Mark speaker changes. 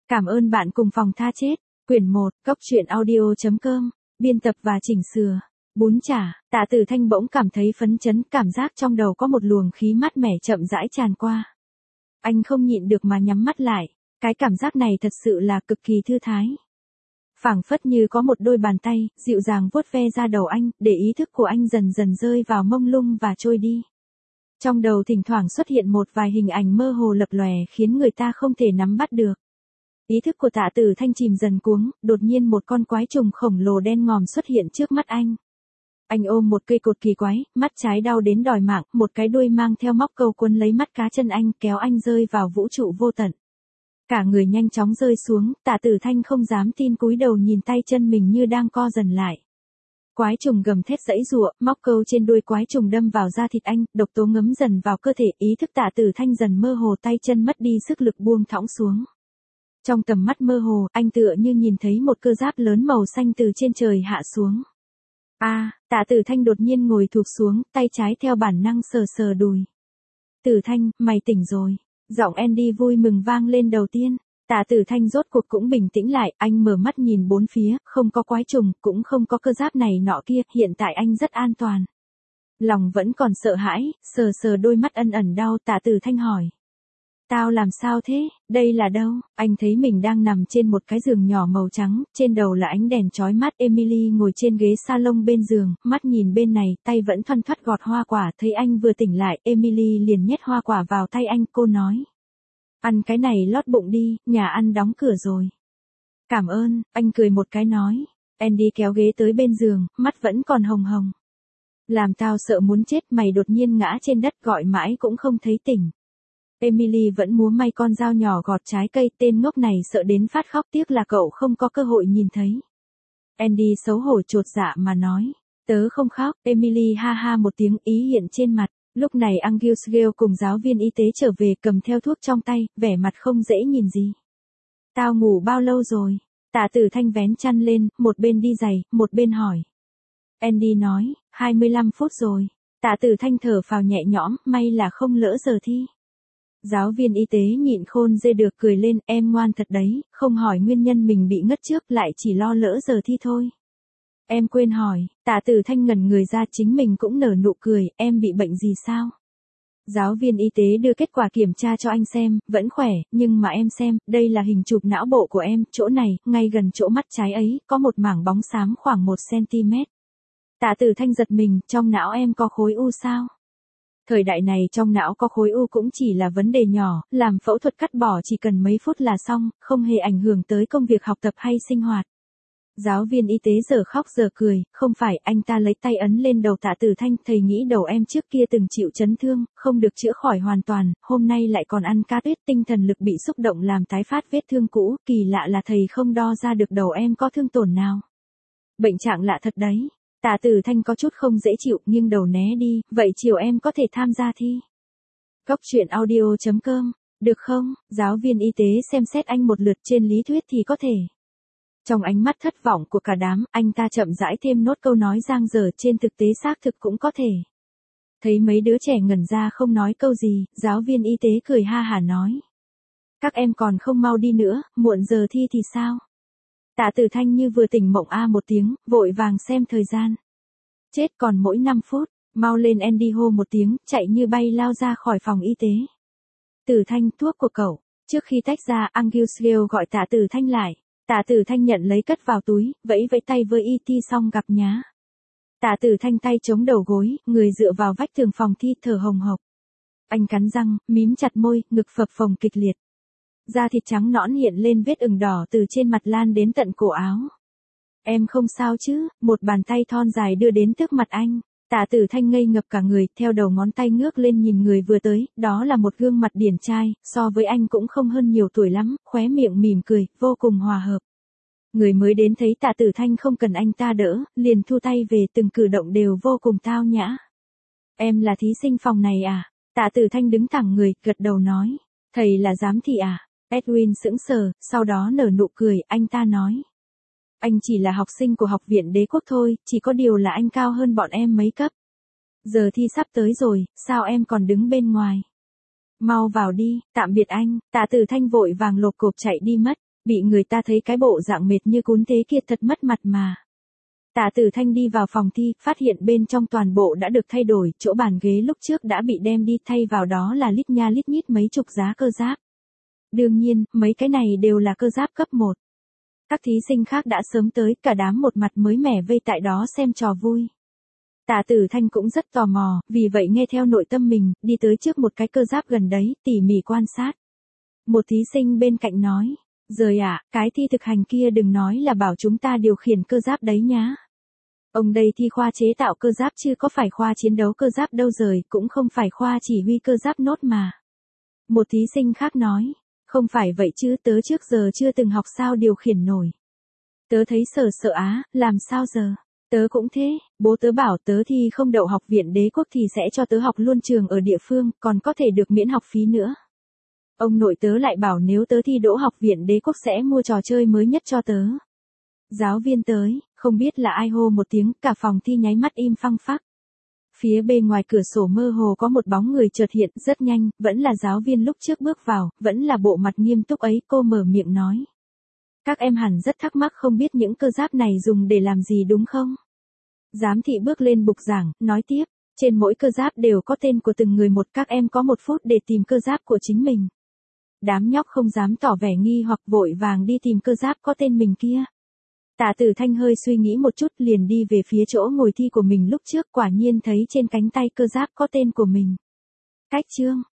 Speaker 1: Cảm ơn bạn cùng phòng tha chết. Quyển 1, Cốc truyện audio.com, biên tập và chỉnh sửa. Bún chả, Tạ Tử Thanh bỗng cảm thấy phấn chấn, cảm giác trong đầu có một luồng khí mát mẻ chậm rãi tràn qua. Anh không nhịn được mà nhắm mắt lại, cái cảm giác này thật sự là cực kỳ thư thái. Phảng phất như có một đôi bàn tay, dịu dàng vuốt ve da đầu anh, để ý thức của anh dần dần rơi vào mông lung và trôi đi. Trong đầu thỉnh thoảng xuất hiện một vài hình ảnh mơ hồ lập lòe khiến người ta không thể nắm bắt được. Ý thức của Tạ Tử Thanh chìm dần cuống, đột nhiên một con quái trùng khổng lồ đen ngòm xuất hiện trước mắt anh. Anh ôm một cây cột kỳ quái, mắt trái đau đến đòi mạng, một cái đuôi mang theo móc câu quấn lấy mắt cá chân anh, kéo anh rơi vào vũ trụ vô tận. Cả người nhanh chóng rơi xuống, Tạ Tử Thanh không dám tin, cúi đầu nhìn tay chân mình như đang co dần lại. Quái trùng gầm thét giãy giụa, móc câu trên đuôi quái trùng đâm vào da thịt anh, độc tố ngấm dần vào cơ thể, ý thức Tạ Tử Thanh dần mơ hồ, tay chân mất đi sức lực buông thõng xuống. Trong tầm mắt mơ hồ, anh tựa như nhìn thấy một cơ giáp lớn màu xanh từ trên trời hạ xuống. Tạ Tử Thanh đột nhiên ngồi thụp xuống, tay trái theo bản năng sờ sờ đùi. Tử Thanh, mày tỉnh rồi. Giọng Andy vui mừng vang lên đầu tiên. Tạ Tử Thanh rốt cuộc cũng bình tĩnh lại, anh mở mắt nhìn bốn phía, không có quái trùng, cũng không có cơ giáp này nọ kia, hiện tại anh rất an toàn. Lòng vẫn còn sợ hãi, sờ sờ đôi mắt ẩn ẩn đau, Tạ Tử Thanh hỏi. Tao làm sao thế, đây là đâu? Anh thấy mình đang nằm trên một cái giường nhỏ màu trắng, trên đầu là ánh đèn chói mắt. Emily ngồi trên ghế salon bên giường, mắt nhìn bên này, tay vẫn thoăn thoắt gọt hoa quả. Thấy anh vừa tỉnh lại, Emily liền nhét hoa quả vào tay anh, cô nói. Ăn cái này lót bụng đi, nhà ăn đóng cửa rồi. Cảm ơn, anh cười một cái nói. Andy kéo ghế tới bên giường, mắt vẫn còn hồng hồng. Làm tao sợ muốn chết, mày đột nhiên ngã trên đất gọi mãi cũng không thấy tỉnh. Emily vẫn múa may con dao nhỏ gọt trái cây, tên ngốc này sợ đến phát khóc, tiếc là cậu không có cơ hội nhìn thấy. Andy xấu hổ chột dạ mà nói, tớ không khóc. Emily ha ha một tiếng, ý hiện trên mặt. Lúc này Angus Gale cùng giáo viên y tế trở về, cầm theo thuốc trong tay, vẻ mặt không dễ nhìn gì. Tao ngủ bao lâu rồi? Tạ Tử Thanh vén chăn lên, một bên đi giày, một bên hỏi. Andy nói, 25 phút rồi. Tạ Tử Thanh thở phào nhẹ nhõm, may là không lỡ giờ thi. Giáo viên y tế nhịn khôn dê được cười lên, em ngoan thật đấy, không hỏi nguyên nhân mình bị ngất trước, lại chỉ lo lỡ giờ thi thôi. Em quên hỏi. Tạ Tử Thanh ngẩn người ra, chính mình cũng nở nụ cười, em bị bệnh gì sao? Giáo viên y tế đưa kết quả kiểm tra cho anh xem, vẫn khỏe, nhưng mà em xem, đây là hình chụp não bộ của em, chỗ này, ngay gần chỗ mắt trái ấy, có một mảng bóng xám khoảng 1 cm. Tạ Tử Thanh giật mình, trong não em có khối u sao? Thời đại này trong não có khối u cũng chỉ là vấn đề nhỏ, làm phẫu thuật cắt bỏ chỉ cần mấy phút là xong, không hề ảnh hưởng tới công việc học tập hay sinh hoạt. Giáo viên y tế giờ khóc giờ cười, không phải, anh ta lấy tay ấn lên đầu Tạ Tử Thanh, thầy nghĩ đầu em trước kia từng chịu chấn thương, không được chữa khỏi hoàn toàn, hôm nay lại còn ăn cá tuyết, tinh thần lực bị xúc động làm tái phát vết thương cũ, kỳ lạ là thầy không đo ra được đầu em có thương tổn nào. Bệnh trạng lạ thật đấy. Tạ Tử Thanh có chút không dễ chịu, nhưng đầu né đi, vậy chiều em có thể tham gia thi. Cốc truyện audio.com, được không? Giáo viên y tế xem xét anh một lượt, trên lý thuyết thì có thể. Trong ánh mắt thất vọng của cả đám, anh ta chậm rãi thêm nốt câu nói dang dở, trên thực tế xác thực cũng có thể. Thấy mấy đứa trẻ ngẩn ra không nói câu gì, giáo viên y tế cười ha hả nói. Các em còn không mau đi nữa, muộn giờ thi thì sao? Tạ Tử Thanh như vừa tỉnh mộng một tiếng, vội vàng xem thời gian. Chết, còn mỗi 5 phút, mau lên. Andy hô một tiếng, chạy như bay lao ra khỏi phòng y tế. Tử Thanh, thuốc của cậu. Trước khi tách ra, Angus Gale gọi Tạ Tử Thanh lại. Tạ Tử Thanh nhận lấy cất vào túi, vẫy vẫy tay với y xong gặp nhá. Tạ Tử Thanh tay chống đầu gối, người dựa vào vách tường phòng thi, thở hồng hộc. Anh cắn răng, mím chặt môi, ngực phập phồng kịch liệt. Da thịt trắng nõn hiện lên vết ửng đỏ từ trên mặt lan đến tận cổ áo. Em không sao chứ? Một bàn tay thon dài đưa đến trước mặt anh. Tạ Tử Thanh ngây ngập cả người, theo đầu ngón tay ngước lên nhìn người vừa tới, đó là một gương mặt điển trai, so với anh cũng không hơn nhiều tuổi lắm, khóe miệng mỉm cười, vô cùng hòa hợp. Người mới đến thấy Tạ Tử Thanh không cần anh ta đỡ, liền thu tay về, từng cử động đều vô cùng tao nhã. Em là thí sinh phòng này à? Tạ Tử Thanh đứng thẳng người, gật đầu nói. Thầy là giám thị à? Edwin sững sờ, sau đó nở nụ cười, anh ta nói. Anh chỉ là học sinh của Học viện Đế Quốc thôi, chỉ có điều là anh cao hơn bọn em mấy cấp. Giờ thi sắp tới rồi, sao em còn đứng bên ngoài? Mau vào đi, tạm biệt anh. Tạ Tử Thanh vội vàng lộp cộp chạy đi mất. Bị người ta thấy cái bộ dạng mệt như cún thế kia thật mất mặt mà. Tạ Tử Thanh đi vào phòng thi, phát hiện bên trong toàn bộ đã được thay đổi, chỗ bàn ghế lúc trước đã bị đem đi, thay vào đó là lít nha lít nhít mấy chục giá cơ giáp. Đương nhiên, mấy cái này đều là cơ giáp cấp 1. Các thí sinh khác đã sớm tới, cả đám một mặt mới mẻ vây tại đó xem trò vui. Tạ Tử Thanh cũng rất tò mò, vì vậy nghe theo nội tâm mình, đi tới trước một cái cơ giáp gần đấy, tỉ mỉ quan sát. Một thí sinh bên cạnh nói, "Rời ạ, cái thi thực hành kia đừng nói là bảo chúng ta điều khiển cơ giáp đấy nhá. Ông đây thi khoa chế tạo cơ giáp chứ có phải khoa chiến đấu cơ giáp đâu rời, cũng không phải khoa chỉ huy cơ giáp nốt mà." Một thí sinh khác nói, "Không phải vậy chứ, tớ trước giờ chưa từng học sao điều khiển nổi. Tớ thấy sợ sợ á, làm sao giờ? Tớ cũng thế, bố tớ bảo tớ thi không đậu học viện đế quốc thì sẽ cho tớ học luôn trường ở địa phương, còn có thể được miễn học phí nữa. Ông nội tớ lại bảo nếu tớ thi đỗ học viện đế quốc sẽ mua trò chơi mới nhất cho tớ." Giáo viên tới, không biết là ai hô một tiếng, cả phòng thi nháy mắt im phăng phắc. Phía bên ngoài cửa sổ mơ hồ có một bóng người chợt hiện, rất nhanh, vẫn là giáo viên lúc trước bước vào, vẫn là bộ mặt nghiêm túc ấy, cô mở miệng nói. "Các em hẳn rất thắc mắc không biết những cơ giáp này dùng để làm gì đúng không?" Giám thị bước lên bục giảng, nói tiếp, "Trên mỗi cơ giáp đều có tên của từng người một, các em có 1 phút để tìm cơ giáp của chính mình." Đám nhóc không dám tỏ vẻ nghi hoặc vội vàng đi tìm cơ giáp có tên mình kia. Tạ Tử Thanh hơi suy nghĩ một chút liền đi về phía chỗ ngồi thi của mình lúc trước, quả nhiên thấy trên cánh tay cơ giáp có tên của mình. Cách chương